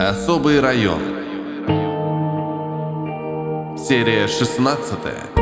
Особый район. Серия 16.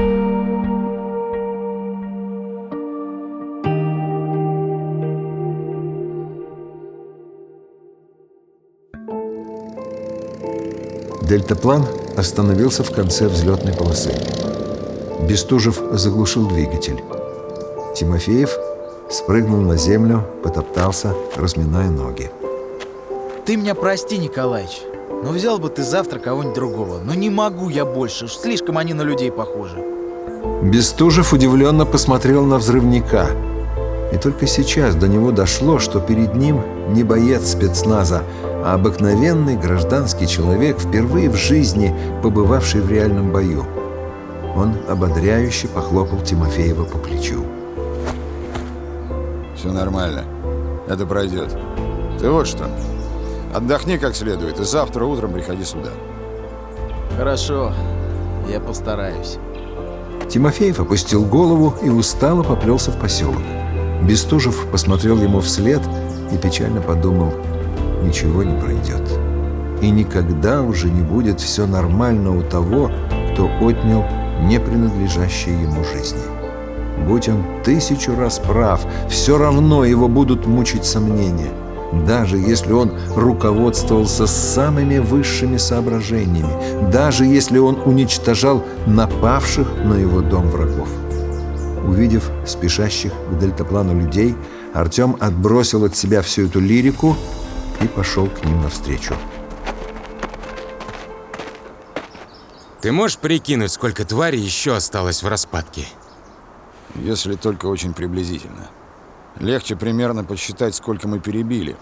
Дельтаплан остановился в конце взлетной полосы. Бестужев заглушил двигатель. Тимофеев спрыгнул на землю, потоптался, разминая ноги. Ты меня прости, Николаич, но взял бы ты завтра кого-нибудь другого. Но не могу я больше, уж слишком они на людей похожи. Бестужев удивленно посмотрел на взрывника. И только сейчас до него дошло, что перед ним не боец спецназа, а обыкновенный гражданский человек, впервые в жизни побывавший в реальном бою. Он ободряюще похлопал Тимофеева по плечу. Все нормально. Это пройдет. Ты вот что. Отдохни как следует, и завтра утром приходи сюда. Хорошо, я постараюсь. Тимофеев опустил голову и устало поплелся в поселок. Бестужев посмотрел ему вслед и печально подумал: ничего не пройдет. И никогда уже не будет все нормально у того, кто отнял не принадлежащие ему жизни. Будь он 1000 раз прав, все равно его будут мучить сомнения, даже если он руководствовался самыми высшими соображениями, даже если он уничтожал напавших на его дом врагов. Увидев спешащих к дельтаплану людей, Артем отбросил от себя всю эту лирику и пошел к ним навстречу. Ты можешь прикинуть, сколько тварей еще осталось в распадке? Если только очень приблизительно. Легче примерно подсчитать, сколько мы перебили.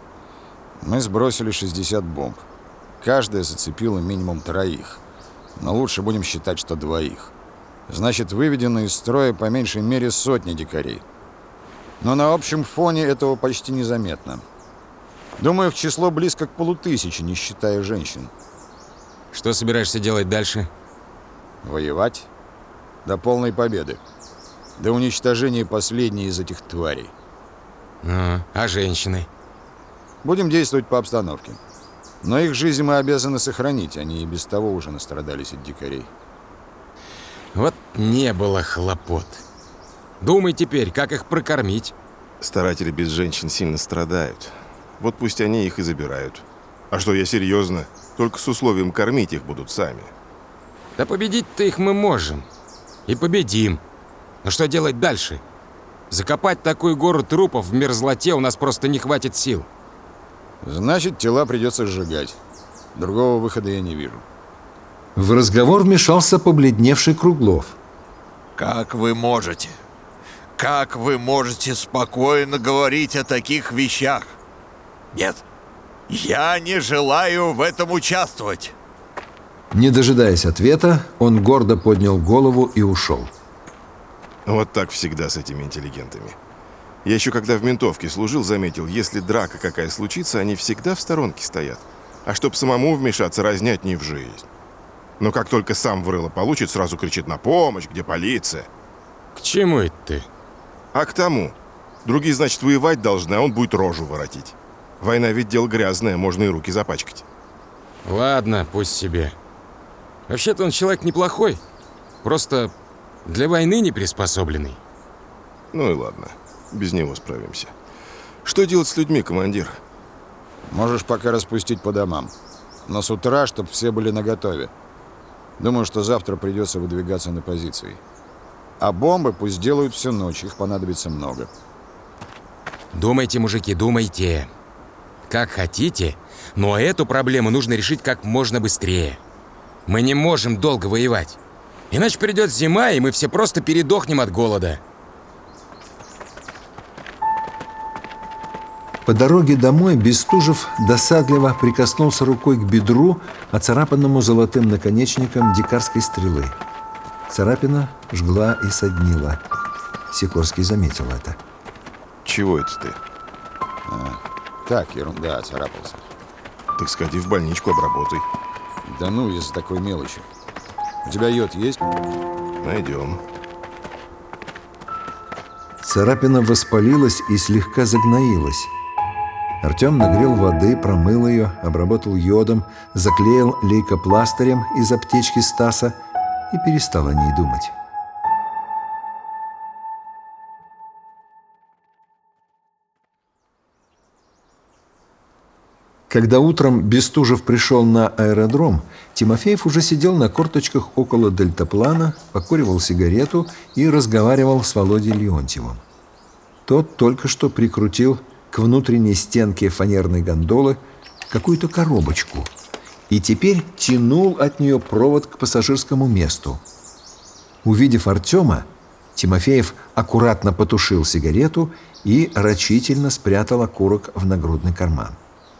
Мы сбросили 60 бомб. Каждая зацепила минимум 3. Но лучше будем считать, что 2. Значит, выведено из строя по меньшей мере 100 дикарей. Но на общем фоне этого почти незаметно. Думаю, в число близко к 500, не считая женщин. Что собираешься делать дальше? Воевать до полной победы. До уничтожения последней из этих тварей. А женщины? Будем действовать по обстановке. Но их жизнь мы обязаны сохранить. Они и без того уже настрадались от дикарей. Вот не было хлопот. Думай теперь, как их прокормить. Старатели без женщин сильно страдают. Вот пусть они их и забирают. А что, я серьезно? Только с условием кормить их будут сами. Да победить-то их мы можем. И победим. Но что делать дальше? Закопать такую гору трупов в мерзлоте у нас просто не хватит сил. Значит, тела придется сжигать. Другого выхода я не вижу. В разговор вмешался побледневший Круглов. Как вы можете? Как вы можете спокойно говорить о таких вещах? Нет, я не желаю в этом участвовать. Не дожидаясь ответа, он гордо поднял голову и ушел. Вот так всегда с этими интеллигентами. Я еще когда в ментовке служил, заметил, если драка какая случится, они всегда в сторонке стоят. А чтоб самому вмешаться, разнять не в жизнь. Но как только сам в рыло получит, сразу кричит: на помощь, где полиция? К чему это ты? А к тому. Другие, значит, воевать должны, а он будет рожу воротить. Война ведь дело грязное, можно и руки запачкать. Ладно, пусть себе. Вообще-то он человек неплохой. Просто для войны не приспособленный. Ну и ладно, без него справимся. Что делать с людьми, командир? Можешь пока распустить по домам. Но с утра, чтобы все были наготове. Думаю, что завтра придется выдвигаться на позиции. А бомбы пусть делают всю ночь, их понадобится много. Думайте, мужики, думайте. Как хотите, но эту проблему нужно решить как можно быстрее. Мы не можем долго воевать. Иначе придет зима, и мы все просто передохнем от голода. По дороге домой Бестужев досадливо прикоснулся рукой к бедру, оцарапанному золотым наконечником дикарской стрелы. Царапина жгла и соднила. Сикорский заметил это. Чего это ты? Так, ерунда, царапался. Так сходи в больничку, обработай. Да ну, из-за такой мелочи. У тебя йод есть? Найдем. Царапина воспалилась и слегка загноилась. Артем нагрел воды, промыл ее, обработал йодом, заклеил лейкопластырем из аптечки Стаса и перестал о ней думать. Когда утром Бестужев пришел на аэродром, Тимофеев уже сидел на корточках около дельтаплана, покуривал сигарету и разговаривал с Володей Леонтьевым. Тот только что прикрутил к внутренней стенке фанерной гондолы какую-то коробочку и теперь тянул от нее провод к пассажирскому месту. Увидев Артема, Тимофеев аккуратно потушил сигарету и рачительно спрятал окурок в нагрудный карман.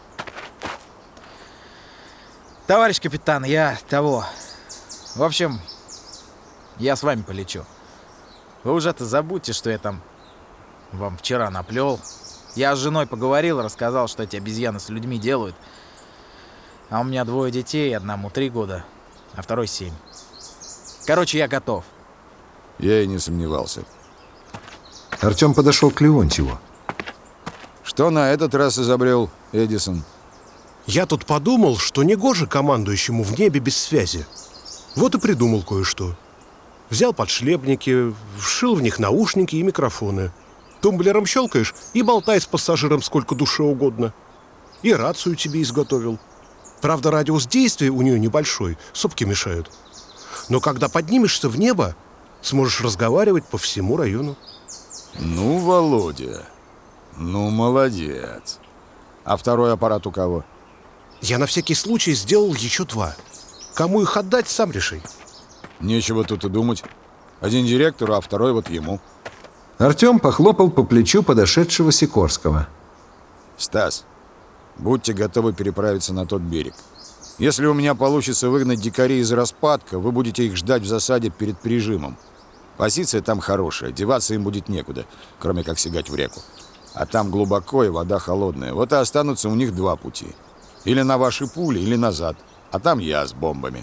Товарищ капитан, В общем, я с вами полечу. Вы уже-то забудьте, что я там вам вчера наплел. Я с женой поговорил, рассказал, что эти обезьяны с людьми делают. А у меня 2 детей, одному 3 года, а второй 7. Короче, я готов. Я и не сомневался. Артем подошел к Леонтьеву. Что на этот раз изобрел Эдисон? Я тут подумал, что негоже командующему в небе без связи. Вот и придумал кое-что. Взял подшлепники, вшил в них наушники и микрофоны. Тумблером щелкаешь и болтай с пассажиром сколько душе угодно. И рацию тебе изготовил. Правда, радиус действия у нее небольшой, сопки мешают. Но когда поднимешься в небо, сможешь разговаривать по всему району. Ну, Володя, ну, молодец. А второй аппарат у кого? Я на всякий случай сделал еще 2. Кому их отдать, сам реши. Нечего тут и думать. Один директору, а второй вот ему. Артем похлопал по плечу подошедшего Сикорского. Стас, будьте готовы переправиться на тот берег. Если у меня получится выгнать дикарей из Распадка, вы будете их ждать в засаде перед прижимом. Позиция там хорошая, деваться им будет некуда, кроме как сигать в реку. А там глубоко и вода холодная. Вот и останутся у них 2 пути. Или на ваши пули, или назад. А там я с бомбами.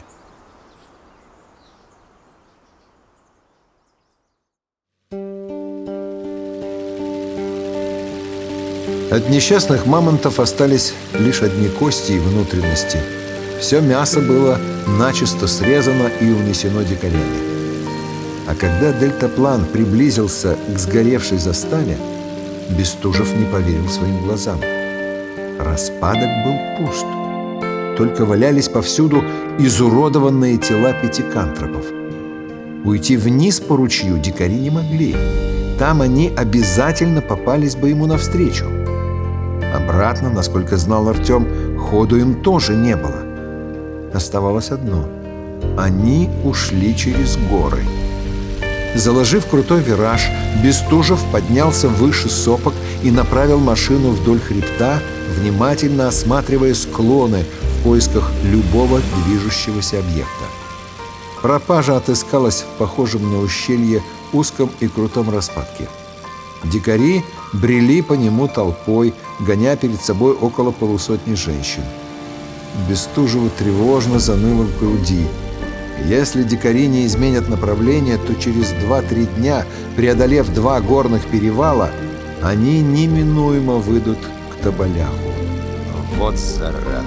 От несчастных мамонтов остались лишь одни кости и внутренности. Все мясо было начисто срезано и унесено дикарями. А когда дельтаплан приблизился к сгоревшей заставе, Бестужев не поверил своим глазам. Распадок был пуст. Только валялись повсюду изуродованные тела пятикантропов. Уйти вниз по ручью дикари не могли. Там они обязательно попались бы ему навстречу. Обратно, насколько знал Артем, ходу им тоже не было. Оставалось одно. Они ушли через горы. Заложив крутой вираж, Бестужев поднялся выше сопок и направил машину вдоль хребта, внимательно осматривая склоны в поисках любого движущегося объекта. Пропажа отыскалась в похожем на ущелье узком и крутом распадке. Дикари брели по нему толпой, гоня перед собой около полусотни женщин. Бестужеву тревожно заныло в груди. Если дикари не изменят направление, то через 2-3 дня, преодолев 2 горных перевала, они неминуемо выйдут к Тоболяху. Вот зараза.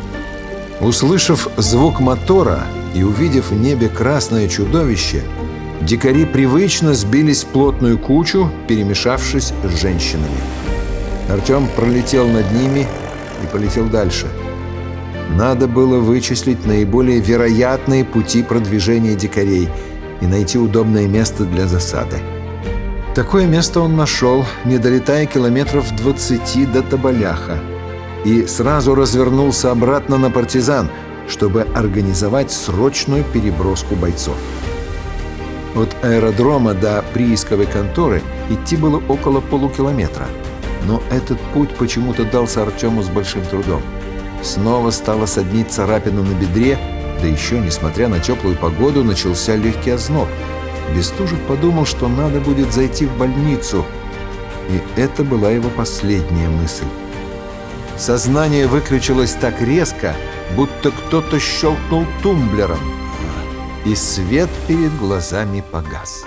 Услышав звук мотора и увидев в небе красное чудовище, дикари привычно сбились в плотную кучу, перемешавшись с женщинами. Артем пролетел над ними и полетел дальше. Надо было вычислить наиболее вероятные пути продвижения дикарей и найти удобное место для засады. Такое место он нашел, не долетая километров 20 до Тоболяха, и сразу развернулся обратно на партизан, чтобы организовать срочную переброску бойцов. От аэродрома до приисковой конторы идти было около полукилометра, но этот путь почему-то дался Артему с большим трудом. Снова стала соднить царапина на бедре, да еще, несмотря на теплую погоду, начался легкий озноб. Бестужев подумал, что надо будет зайти в больницу, и это была его последняя мысль. Сознание выключилось так резко, будто кто-то щелкнул тумблером, и свет перед глазами погас.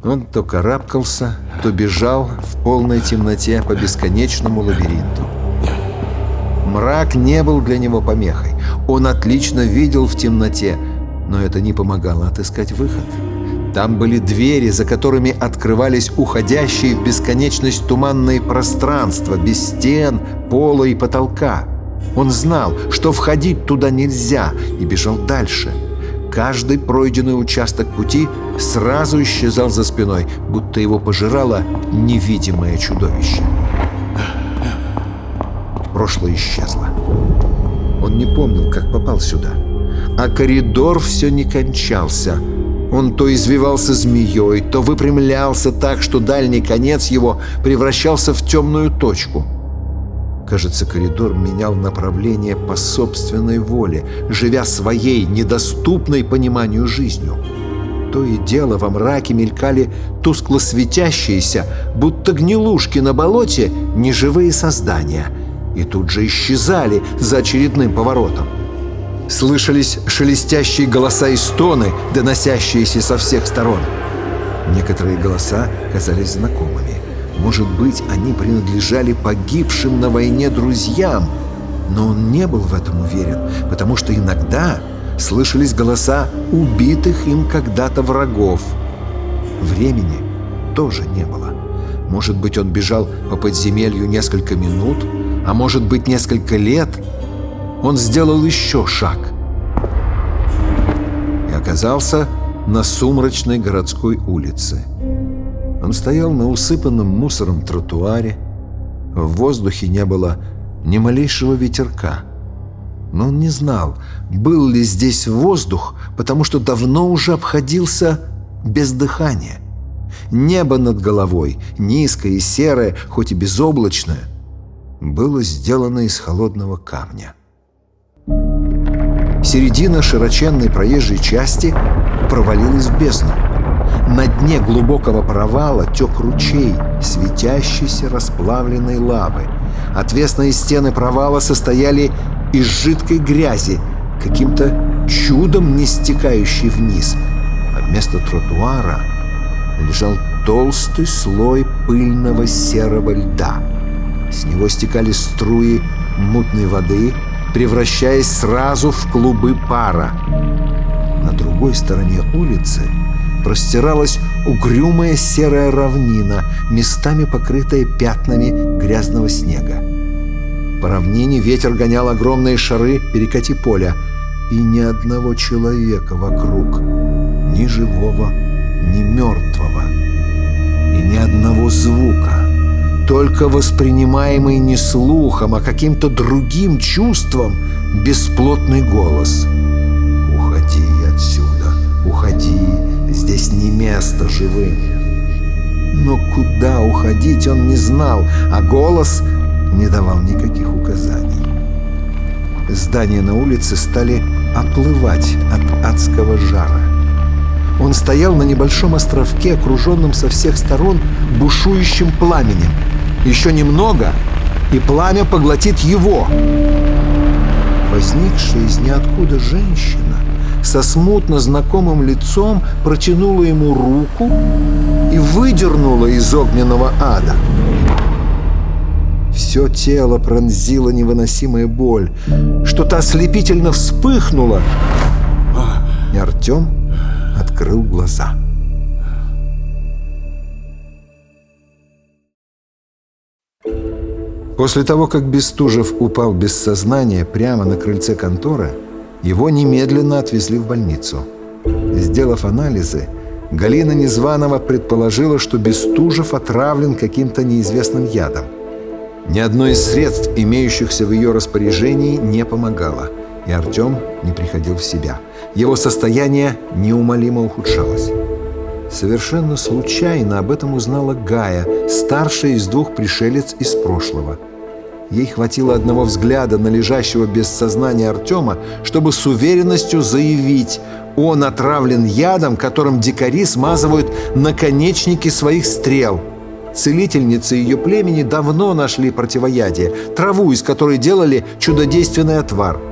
Он то карабкался, то бежал в полной темноте по бесконечному лабиринту. Мрак не был для него помехой. Он отлично видел в темноте, но это не помогало отыскать выход. Там были двери, за которыми открывались уходящие в бесконечность туманные пространства, без стен, пола и потолка. Он знал, что входить туда нельзя, и бежал дальше. Каждый пройденный участок пути сразу исчезал за спиной, будто его пожирало невидимое чудовище. Прошлое исчезло. Он не помнил, как попал сюда. А коридор все не кончался. Он то извивался змеей, то выпрямлялся так, что дальний конец его превращался в темную точку. Кажется, коридор менял направление по собственной воле, живя своей, недоступной пониманию жизнью. То и дело во мраке мелькали тускло светящиеся, будто гнилушки на болоте, неживые создания, и тут же исчезали за очередным поворотом. Слышались шелестящие голоса и стоны, доносящиеся со всех сторон. Некоторые голоса казались знакомыми. Может быть, они принадлежали погибшим на войне друзьям, но он не был в этом уверен, потому что иногда слышались голоса убитых им когда-то врагов. Времени тоже не было. Может быть, он бежал по подземелью несколько минут, а может быть, несколько лет. Он сделал еще шаг и оказался на сумрачной городской улице. Он стоял на усыпанном мусором тротуаре. В воздухе не было ни малейшего ветерка. Но он не знал, был ли здесь воздух, потому что давно уже обходился без дыхания. Небо над головой, низкое и серое, хоть и безоблачное, было сделано из холодного камня. Середина широченной проезжей части провалилась в бездну. На дне глубокого провала тек ручей светящейся расплавленной лавы. Отвесные стены провала состояли из жидкой грязи, каким-то чудом не стекающей вниз, а вместо тротуара лежал толстый слой пыльного серого льда. С него стекали струи мутной воды, превращаясь сразу в клубы пара. На другой стороне улицы простиралась угрюмая серая равнина, местами покрытая пятнами грязного снега. По равнине ветер гонял огромные шары перекати поля, и ни одного человека вокруг, ни живого, ни мертвого, и ни одного звука, только воспринимаемый не слухом, а каким-то другим чувством бесплотный голос. «Уходи отсюда, уходи, здесь не место живым». Но куда уходить он не знал, а голос не давал никаких указаний. Здания на улице стали оплывать от адского жара. Он стоял на небольшом островке, окруженном со всех сторон бушующим пламенем. Еще немного, и пламя поглотит его. Возникшая из ниоткуда женщина со смутно знакомым лицом протянула ему руку и выдернула из огненного ада. Все тело пронзила невыносимая боль. Что-то ослепительно вспыхнуло, и Артем открыл глаза. После того, как Бестужев упал без сознания прямо на крыльце конторы, его немедленно отвезли в больницу. Сделав анализы, Галина Незванова предположила, что Бестужев отравлен каким-то неизвестным ядом. Ни одно из средств, имеющихся в ее распоряжении, не помогало, и Артем не приходил в себя. Его состояние неумолимо ухудшалось. Совершенно случайно об этом узнала Гая, старшая из двух пришелец из прошлого. Ей хватило одного взгляда на лежащего без сознания Артема, чтобы с уверенностью заявить: он отравлен ядом, которым дикари смазывают наконечники своих стрел. Целительницы ее племени давно нашли противоядие, траву, из которой делали чудодейственный отвар.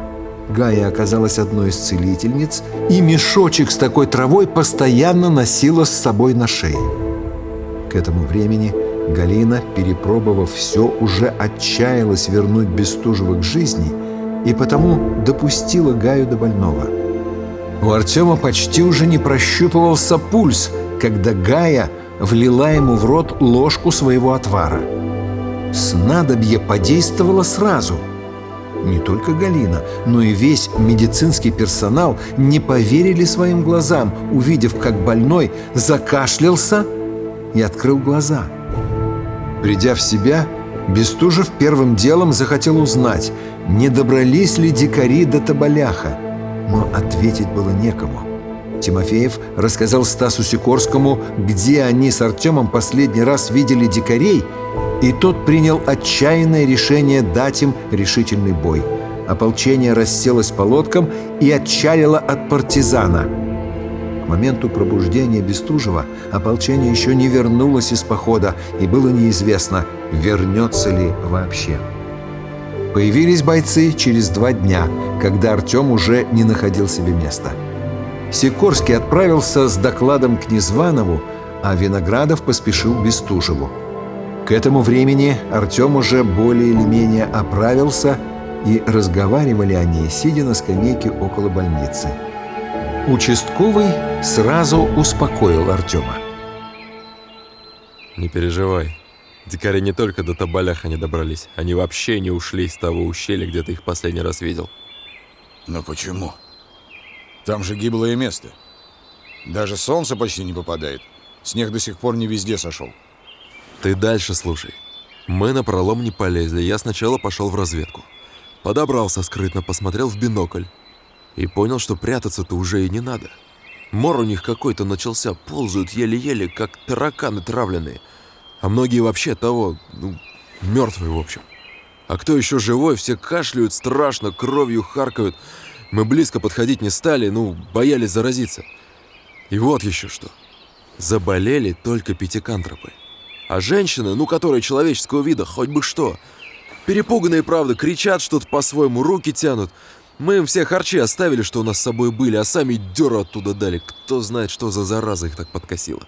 Гая оказалась одной из целительниц, и мешочек с такой травой постоянно носила с собой на шее. К этому времени Галина, перепробовав все, уже отчаялась вернуть Бестужева к жизни и потому допустила Гаю до больного. У Артема почти уже не прощупывался пульс, когда Гая влила ему в рот ложку своего отвара. Снадобье подействовало сразу. Не только Галина, но и весь медицинский персонал не поверили своим глазам, увидев, как больной закашлялся и открыл глаза. Придя в себя, Бестужев первым делом захотел узнать, не добрались ли дикари до Тоболяха, но ответить было некому. Тимофеев рассказал Стасу Сикорскому, где они с Артемом последний раз видели дикарей, и тот принял отчаянное решение дать им решительный бой. Ополчение расселось по лодкам и отчалило от партизана. К моменту пробуждения Бестужева ополчение еще не вернулось из похода, и было неизвестно, вернется ли вообще. Появились бойцы через 2 дня, когда Артем уже не находил себе места. Сикорский отправился с докладом к Незванову, а Виноградов поспешил к Бестужеву. К этому времени Артем уже более или менее оправился, и разговаривали они, сидя на скамейке около больницы. Участковый сразу успокоил Артема. Не переживай. Дикари не только до Тоболяха не добрались, они вообще не ушли из того ущелья, где ты их последний раз видел. Но почему? Там же гиблое место. Даже солнце почти не попадает. Снег до сих пор не везде сошел. Ты дальше слушай. Мы напролом не полезли, я сначала пошел в разведку. Подобрался скрытно, посмотрел в бинокль. И понял, что прятаться-то уже и не надо. Мор у них какой-то начался, ползают еле-еле, как тараканы травленные. А многие вообще мертвые в общем. А кто еще живой, все кашляют страшно, кровью харкают. Мы близко подходить не стали, боялись заразиться. И вот еще что. Заболели только пятикантропы. А женщины, которые человеческого вида, хоть бы что. Перепуганные, правда, кричат что-то по-своему, руки тянут. Мы им все харчи оставили, что у нас с собой были, а сами дёру оттуда дали. Кто знает, что за зараза их так подкосила.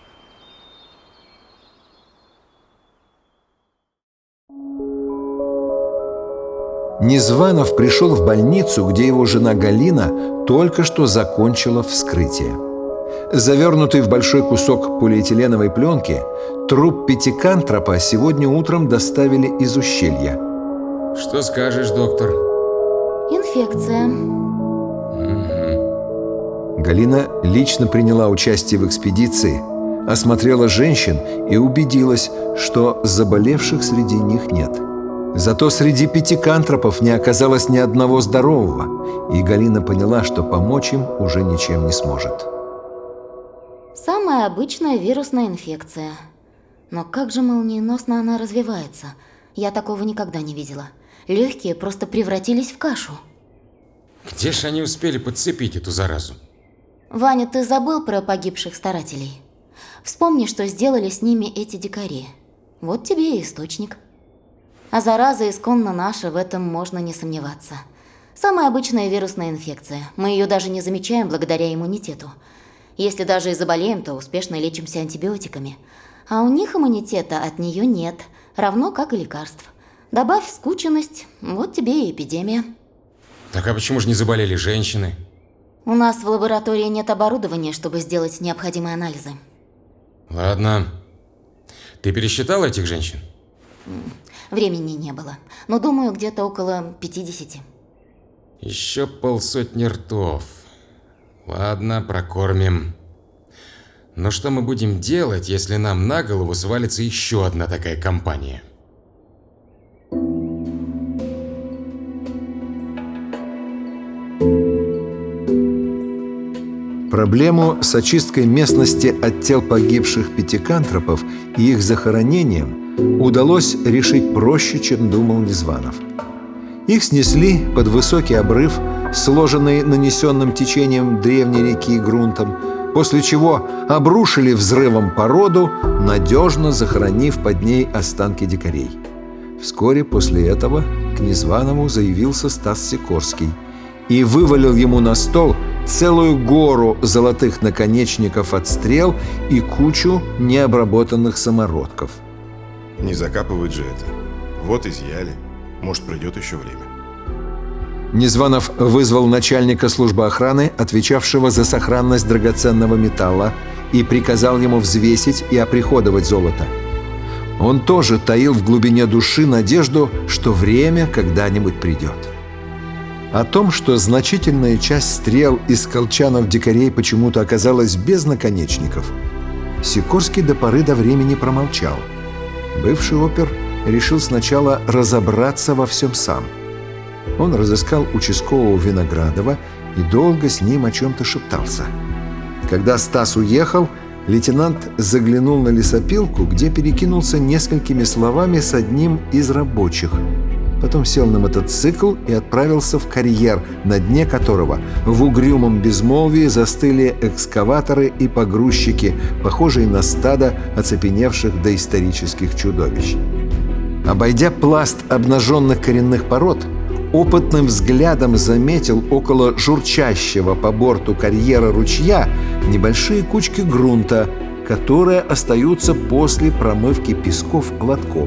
Незванов пришел в больницу, где его жена Галина только что закончила вскрытие. Завернутый в большой кусок полиэтиленовой пленки, труп пятикантропа сегодня утром доставили из ущелья. Что скажешь, доктор? Инфекция. Галина лично приняла участие в экспедиции, осмотрела женщин и убедилась, что заболевших среди них нет. Зато среди пятикантропов не оказалось ни одного здорового, и Галина поняла, что помочь им уже ничем не сможет. Самая обычная вирусная инфекция. Но как же молниеносно она развивается. Я такого никогда не видела. Легкие просто превратились в кашу. Где ж они успели подцепить эту заразу? Ваня, ты забыл про погибших старателей? Вспомни, что сделали с ними эти дикари. Вот тебе и источник. А зараза исконно наша, в этом можно не сомневаться. Самая обычная вирусная инфекция. Мы ее даже не замечаем благодаря иммунитету. Если даже и заболеем, то успешно лечимся антибиотиками. А у них иммунитета от нее нет, равно как и лекарств. Добавь скученность, вот тебе и эпидемия. Так а почему же не заболели женщины? У нас в лаборатории нет оборудования, чтобы сделать необходимые анализы. Ладно. Ты пересчитала этих женщин? Времени не было, но думаю, где-то около 50. Еще 50 ртов. Ладно, прокормим. Но что мы будем делать, если нам на голову свалится еще одна такая компания? Проблему с очисткой местности от тел погибших пятикантропов и их захоронением удалось решить проще, чем думал Незванов. Их снесли под высокий обрыв, сложенный нанесенным течением древней реки грунтом, после чего обрушили взрывом породу, надежно захоронив под ней останки дикарей. Вскоре после этого к Незванову заявился Стас Сикорский и вывалил ему на стол целую гору золотых наконечников от стрел и кучу необработанных самородков. Не закапывать же это. Вот изъяли. Может, придет еще время. Незванов вызвал начальника службы охраны, отвечавшего за сохранность драгоценного металла, и приказал ему взвесить и оприходовать золото. Он тоже таил в глубине души надежду, что время когда-нибудь придет. О том, что значительная часть стрел из колчанов дикарей почему-то оказалась без наконечников, Сикорский до поры до времени промолчал. Бывший опер решил сначала разобраться во всем сам. Он разыскал участкового Виноградова и долго с ним о чем-то шептался. Когда Стас уехал, лейтенант заглянул на лесопилку, где перекинулся несколькими словами с одним из рабочих. Потом сел на мотоцикл и отправился в карьер, на дне которого в угрюмом безмолвии застыли экскаваторы и погрузчики, похожие на стадо оцепеневших доисторических чудовищ. Обойдя пласт обнаженных коренных пород, опытным взглядом заметил около журчащего по борту карьера ручья небольшие кучки грунта, которые остаются после промывки песков лотком.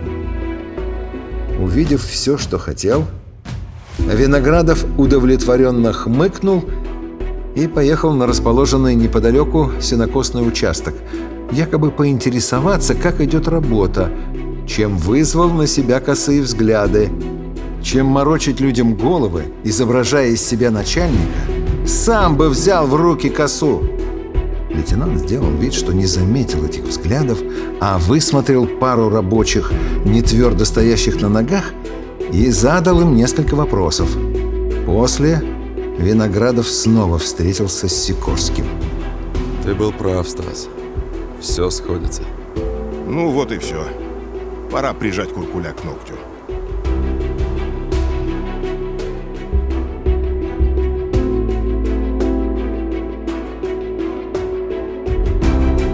Увидев все, что хотел, Виноградов удовлетворенно хмыкнул и поехал на расположенный неподалеку сенокосный участок, якобы поинтересоваться, как идет работа, чем вызвал на себя косые взгляды. Чем морочить людям головы, изображая из себя начальника, сам бы взял в руки косу. Лейтенант сделал вид, что не заметил этих взглядов, а высмотрел пару рабочих, не твердо стоящих на ногах, и задал им несколько вопросов. После Виноградов снова встретился с Сикорским. Ты был прав, Стас. Все сходится. Ну вот и все. Пора прижать куркуля к ногтю.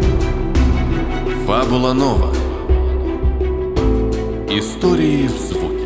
Фабула Нова. Истории в звуке.